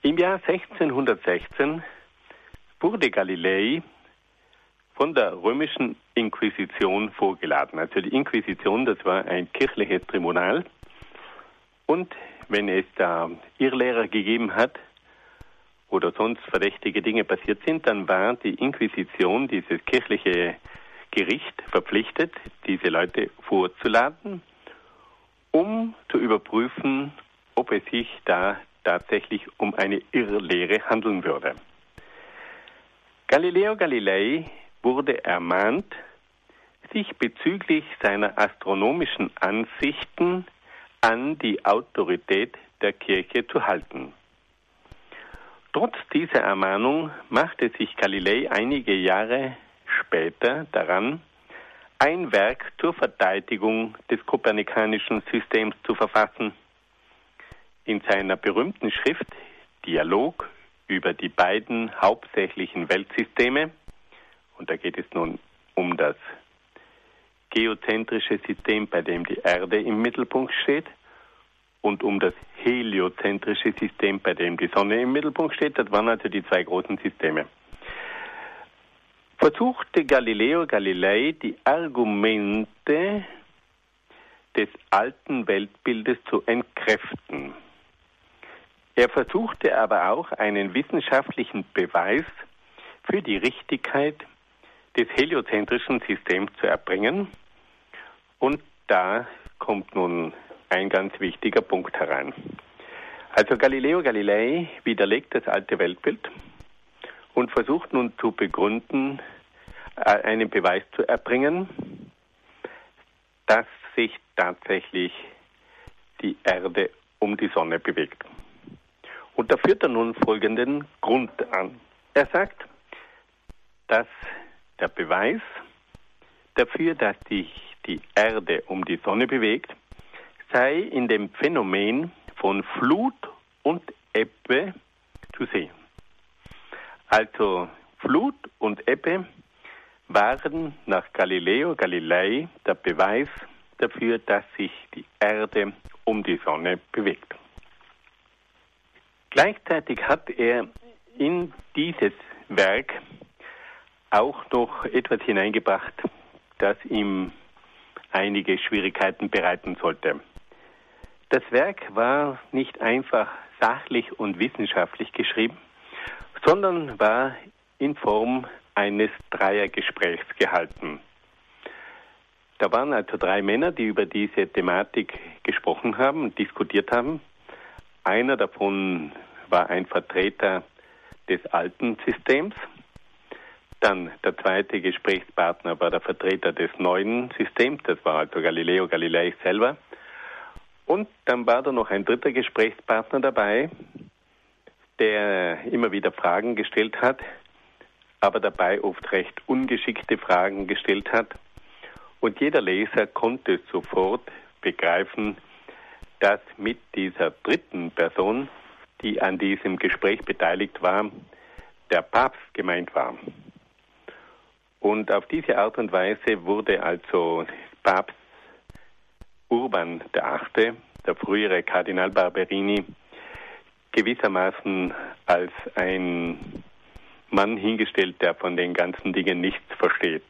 Im Jahr 1616 wurde Galilei von der römischen Inquisition vorgeladen. Also die Inquisition, das war ein kirchliches Tribunal. Und wenn es da Irrlehrer gegeben hat oder sonst verdächtige Dinge passiert sind, dann war die Inquisition, dieses kirchliche Gericht, verpflichtet, diese Leute vorzuladen, um zu überprüfen, ob es sich da tatsächlich um eine Irrlehre handeln würde. Galileo Galilei wurde ermahnt, sich bezüglich seiner astronomischen Ansichten an die Autorität der Kirche zu halten. Trotz dieser Ermahnung machte sich Galilei einige Jahre später daran, ein Werk zur Verteidigung des kopernikanischen Systems zu verfassen. In seiner berühmten Schrift Dialog über die beiden hauptsächlichen Weltsysteme, und da geht es nun um das geozentrische System, bei dem die Erde im Mittelpunkt steht, und um das heliozentrische System, bei dem die Sonne im Mittelpunkt steht. Das waren also die zwei großen Systeme. Versuchte Galileo Galilei, die Argumente des alten Weltbildes zu entkräften. Er versuchte aber auch einen wissenschaftlichen Beweis für die Richtigkeit des heliozentrischen Systems zu erbringen. Und da kommt nun ein ganz wichtiger Punkt herein. Also Galileo Galilei widerlegt das alte Weltbild und versucht nun zu begründen, einen Beweis zu erbringen, dass sich tatsächlich die Erde um die Sonne bewegt. Und da führt er nun folgenden Grund an. Er sagt, dass der Beweis dafür, dass sich die Erde um die Sonne bewegt, sei in dem Phänomen von Flut und Ebbe zu sehen. Also Flut und Ebbe waren nach Galileo Galilei der Beweis dafür, dass sich die Erde um die Sonne bewegt. Gleichzeitig hat er in dieses Werk auch noch etwas hineingebracht, das ihm einige Schwierigkeiten bereiten sollte. Das Werk war nicht einfach sachlich und wissenschaftlich geschrieben, sondern war in Form eines Dreiergesprächs gehalten. Da waren also drei Männer, die über diese Thematik gesprochen haben und diskutiert haben. Einer davon war ein Vertreter des alten Systems. Dann der zweite Gesprächspartner war der Vertreter des neuen Systems, das war also Galileo Galilei selber. Und dann war da noch ein dritter Gesprächspartner dabei, der immer wieder Fragen gestellt hat, aber dabei oft recht ungeschickte Fragen gestellt hat. Und jeder Leser konnte sofort begreifen, dass mit dieser dritten Person, die an diesem Gespräch beteiligt war, der Papst gemeint war. Und auf diese Art und Weise wurde also Papst Urban VIII., der frühere Kardinal Barberini, gewissermaßen als ein Mann hingestellt, der von den ganzen Dingen nichts versteht.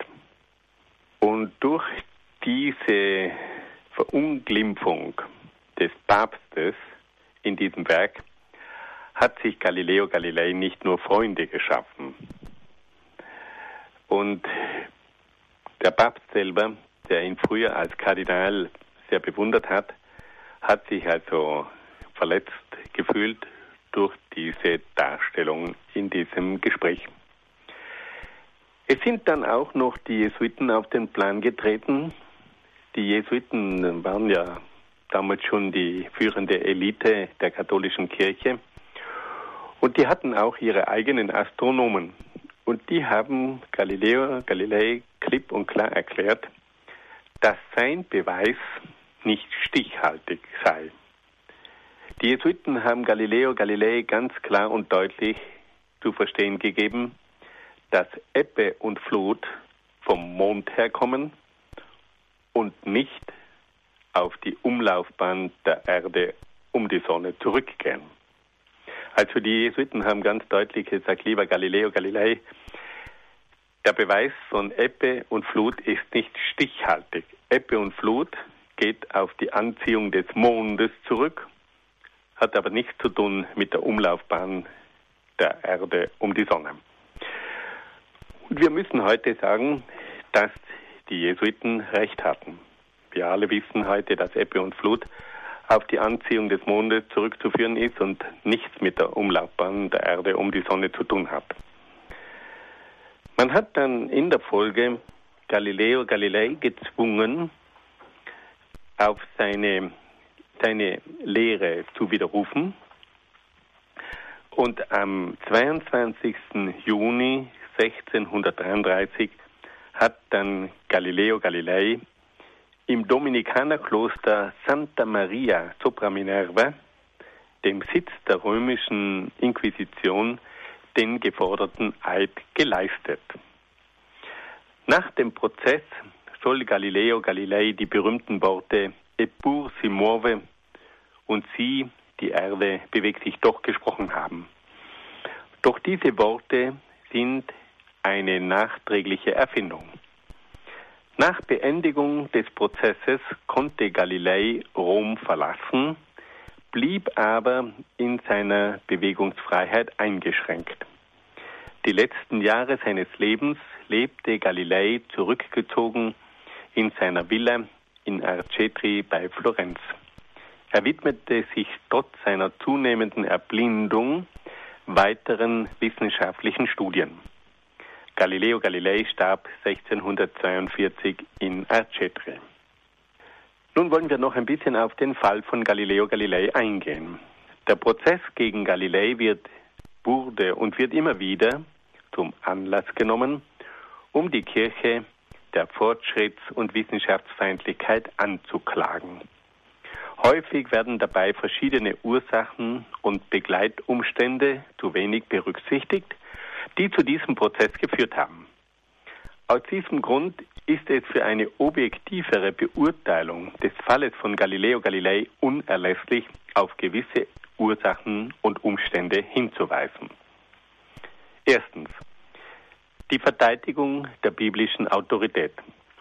Und durch diese Verunglimpfung des Papstes in diesem Werk hat sich Galileo Galilei nicht nur Freunde geschaffen. Und der Papst selber, der ihn früher als Kardinal sehr bewundert hat, hat sich also verletzt gefühlt durch diese Darstellung in diesem Gespräch. Es sind dann auch noch die Jesuiten auf den Plan getreten. Die Jesuiten waren ja damals schon die führende Elite der katholischen Kirche. Und die hatten auch ihre eigenen Astronomen. Und die haben Galileo Galilei klipp und klar erklärt, dass sein Beweis nicht stichhaltig sei. Die Jesuiten haben Galileo Galilei ganz klar und deutlich zu verstehen gegeben, dass Ebbe und Flut vom Mond herkommen und nicht auf die Umlaufbahn der Erde um die Sonne zurückgehen. Also die Jesuiten haben ganz deutlich gesagt, lieber Galileo Galilei, der Beweis von Ebbe und Flut ist nicht stichhaltig. Ebbe und Flut geht auf die Anziehung des Mondes zurück, hat aber nichts zu tun mit der Umlaufbahn der Erde um die Sonne. Und wir müssen heute sagen, dass die Jesuiten recht hatten. Wir alle wissen heute, dass Ebbe und Flut auf die Anziehung des Mondes zurückzuführen ist und nichts mit der Umlaufbahn der Erde um die Sonne zu tun hat. Man hat dann in der Folge Galileo Galilei gezwungen, auf seine Lehre zu widerrufen. Und am 22. Juni 1633 hat dann Galileo Galilei im Dominikanerkloster Santa Maria sopra Minerva, dem Sitz der römischen Inquisition, den geforderten Eid geleistet. Nach dem Prozess soll Galileo Galilei die berühmten Worte Eppur si muove und sie, die Erde, bewegt sich doch gesprochen haben. Doch diese Worte sind eine nachträgliche Erfindung. Nach Beendigung des Prozesses konnte Galilei Rom verlassen, blieb aber in seiner Bewegungsfreiheit eingeschränkt. Die letzten Jahre seines Lebens lebte Galilei zurückgezogen in seiner Villa in Arcetri bei Florenz. Er widmete sich trotz seiner zunehmenden Erblindung weiteren wissenschaftlichen Studien. Galileo Galilei starb 1642 in Arcetri. Nun wollen wir noch ein bisschen auf den Fall von Galileo Galilei eingehen. Der Prozess gegen Galilei wurde und wird immer wieder zum Anlass genommen, um die Kirche der Fortschritts- und Wissenschaftsfeindlichkeit anzuklagen. Häufig werden dabei verschiedene Ursachen und Begleitumstände zu wenig berücksichtigt, die zu diesem Prozess geführt haben. Aus diesem Grund ist es für eine objektivere Beurteilung des Falles von Galileo Galilei unerlässlich, auf gewisse Ursachen und Umstände hinzuweisen. Erstens, die Verteidigung der biblischen Autorität.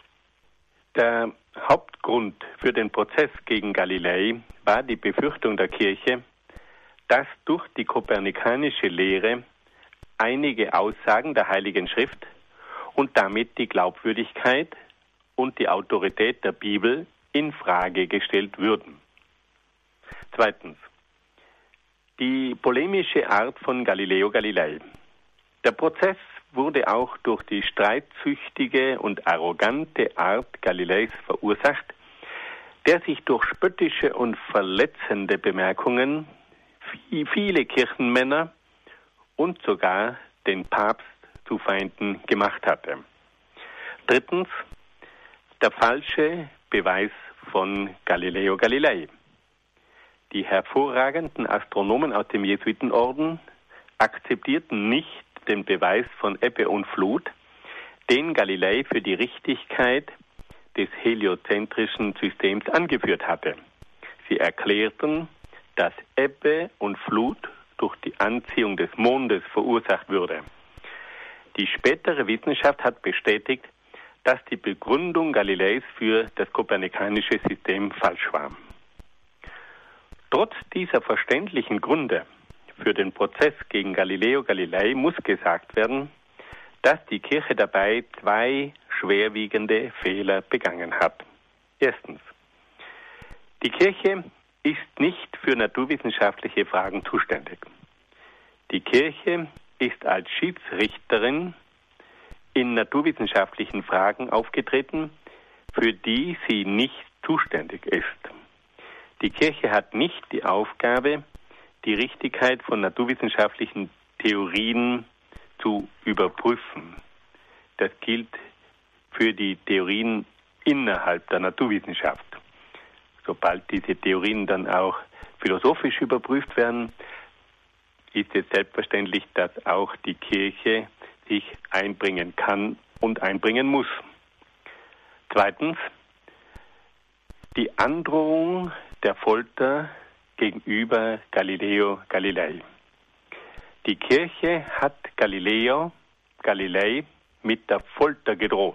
Der Hauptgrund für den Prozess gegen Galilei war die Befürchtung der Kirche, dass durch die kopernikanische Lehre einige Aussagen der Heiligen Schrift und damit die Glaubwürdigkeit und die Autorität der Bibel in Frage gestellt würden. Zweitens, die polemische Art von Galileo Galilei. Der Prozess wurde auch durch die streitsüchtige und arrogante Art Galileis verursacht, der sich durch spöttische und verletzende Bemerkungen viele Kirchenmänner und sogar den Papst zu Feinden gemacht hatte. Drittens, der falsche Beweis von Galileo Galilei. Die hervorragenden Astronomen aus dem Jesuitenorden akzeptierten nicht den Beweis von Ebbe und Flut, den Galilei für die Richtigkeit des heliozentrischen Systems angeführt hatte. Sie erklärten, dass Ebbe und Flut durch die Anziehung des Mondes verursacht würde. Die spätere Wissenschaft hat bestätigt, dass die Begründung Galileis für das kopernikanische System falsch war. Trotz dieser verständlichen Gründe für den Prozess gegen Galileo Galilei muss gesagt werden, dass die Kirche dabei zwei schwerwiegende Fehler begangen hat. Erstens, die Kirche ist nicht für naturwissenschaftliche Fragen zuständig. Die Kirche ist als Schiedsrichterin in naturwissenschaftlichen Fragen aufgetreten, für die sie nicht zuständig ist. Die Kirche hat nicht die Aufgabe, die Richtigkeit von naturwissenschaftlichen Theorien zu überprüfen. Das gilt für die Theorien innerhalb der Naturwissenschaft. Sobald diese Theorien dann auch philosophisch überprüft werden, ist es selbstverständlich, dass auch die Kirche sich einbringen kann und einbringen muss. Zweitens, die Androhung der Folter gegenüber Galileo Galilei. Die Kirche hat Galilei mit der Folter gedroht.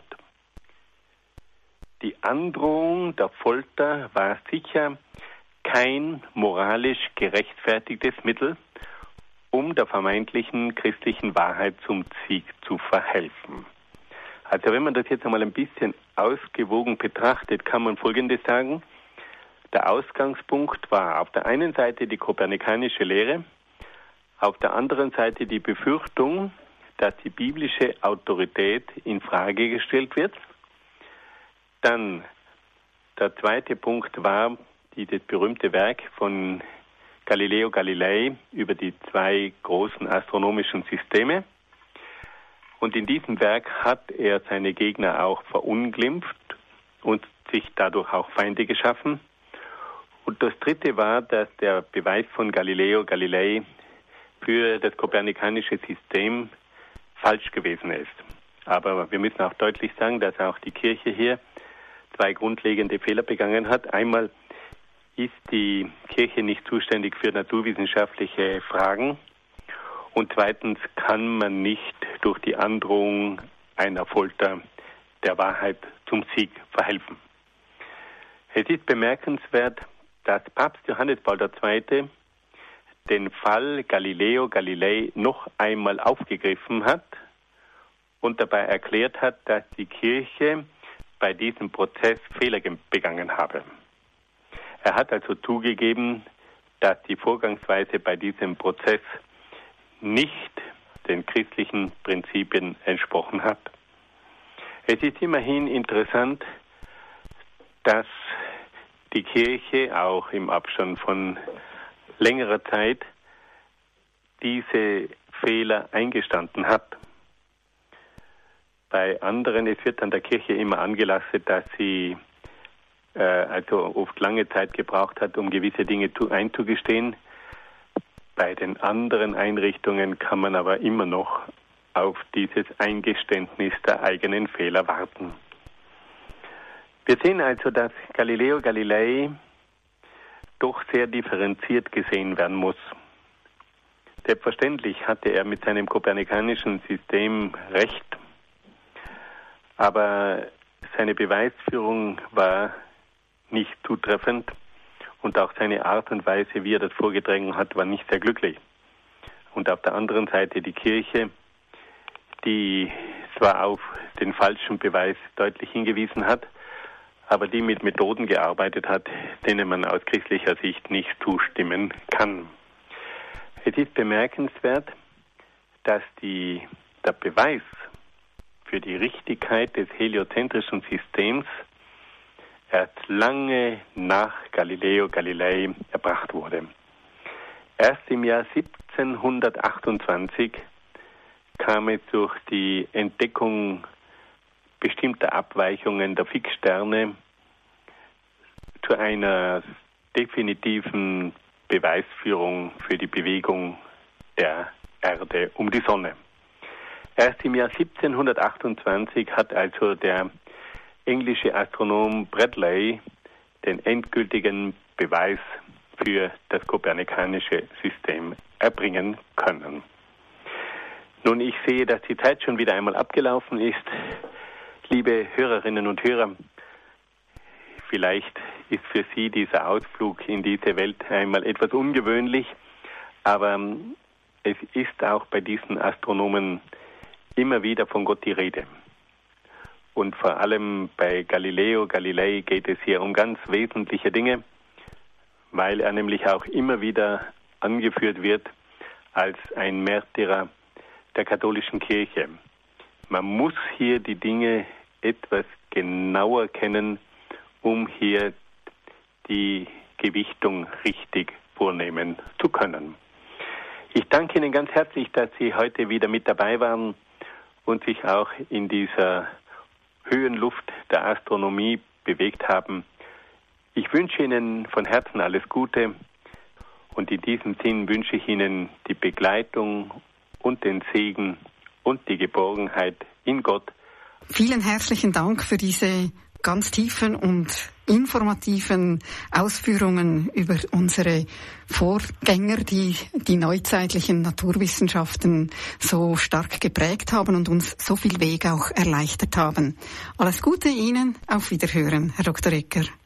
Die Androhung der Folter war sicher kein moralisch gerechtfertigtes Mittel, um der vermeintlichen christlichen Wahrheit zum Sieg zu verhelfen. Also wenn man das jetzt einmal ein bisschen ausgewogen betrachtet, kann man Folgendes sagen. Der Ausgangspunkt war auf der einen Seite die kopernikanische Lehre, auf der anderen Seite die Befürchtung, dass die biblische Autorität in Frage gestellt wird. Dann der zweite Punkt war das berühmte Werk von Galileo Galilei über die zwei großen astronomischen Systeme. Und in diesem Werk hat er seine Gegner auch verunglimpft und sich dadurch auch Feinde geschaffen. Und das dritte war, dass der Beweis von Galileo Galilei für das kopernikanische System falsch gewesen ist. Aber wir müssen auch deutlich sagen, dass auch die Kirche hier zwei grundlegende Fehler begangen hat. Einmal ist die Kirche nicht zuständig für naturwissenschaftliche Fragen. Und zweitens kann man nicht durch die Androhung einer Folter der Wahrheit zum Sieg verhelfen. Es ist bemerkenswert, dass Papst Johannes Paul II. Den Fall Galileo Galilei noch einmal aufgegriffen hat und dabei erklärt hat, dass die Kirche bei diesem Prozess Fehler begangen habe. Er hat also zugegeben, dass die Vorgangsweise bei diesem Prozess nicht den christlichen Prinzipien entsprochen hat. Es ist immerhin interessant, dass die Kirche auch im Abstand von längerer Zeit diese Fehler eingestanden hat. Bei anderen, es wird an der Kirche immer angelastet, dass sie also oft lange Zeit gebraucht hat, um gewisse Dinge einzugestehen. Bei den anderen Einrichtungen kann man aber immer noch auf dieses Eingeständnis der eigenen Fehler warten. Wir sehen also, dass Galileo Galilei doch sehr differenziert gesehen werden muss. Selbstverständlich hatte er mit seinem kopernikanischen System recht, aber seine Beweisführung war nicht zutreffend und auch seine Art und Weise, wie er das vorgetragen hat, war nicht sehr glücklich. Und auf der anderen Seite die Kirche, die zwar auf den falschen Beweis deutlich hingewiesen hat, aber die mit Methoden gearbeitet hat, denen man aus christlicher Sicht nicht zustimmen kann. Es ist bemerkenswert, dass der Beweis für die Richtigkeit des heliozentrischen Systems erst lange nach Galileo Galilei erbracht wurde. Erst im Jahr 1728 kam es durch die Entdeckung bestimmter Abweichungen der Fixsterne zu einer definitiven Beweisführung für die Bewegung der Erde um die Sonne. Erst im Jahr 1728 hat also der englische Astronom Bradley den endgültigen Beweis für das kopernikanische System erbringen können. Nun, ich sehe, dass die Zeit schon wieder einmal abgelaufen ist. Liebe Hörerinnen und Hörer, vielleicht ist für Sie dieser Ausflug in diese Welt einmal etwas ungewöhnlich, aber es ist auch bei diesen Astronomen immer wieder von Gott die Rede. Und vor allem bei Galileo Galilei geht es hier um ganz wesentliche Dinge, weil er nämlich auch immer wieder angeführt wird als ein Märtyrer der katholischen Kirche. Man muss hier die Dinge etwas genauer kennen, um hier die Gewichtung richtig vornehmen zu können. Ich danke Ihnen ganz herzlich, dass Sie heute wieder mit dabei waren und sich auch in dieser Höhenluft der Astronomie bewegt haben. Ich wünsche Ihnen von Herzen alles Gute und in diesem Sinn wünsche ich Ihnen die Begleitung und den Segen und die Geborgenheit in Gott. Vielen herzlichen Dank für diese ganz tiefen und informativen Ausführungen über unsere Vorgänger, die die neuzeitlichen Naturwissenschaften so stark geprägt haben und uns so viel Weg auch erleichtert haben. Alles Gute Ihnen, auf Wiederhören, Herr Dr. Ecker.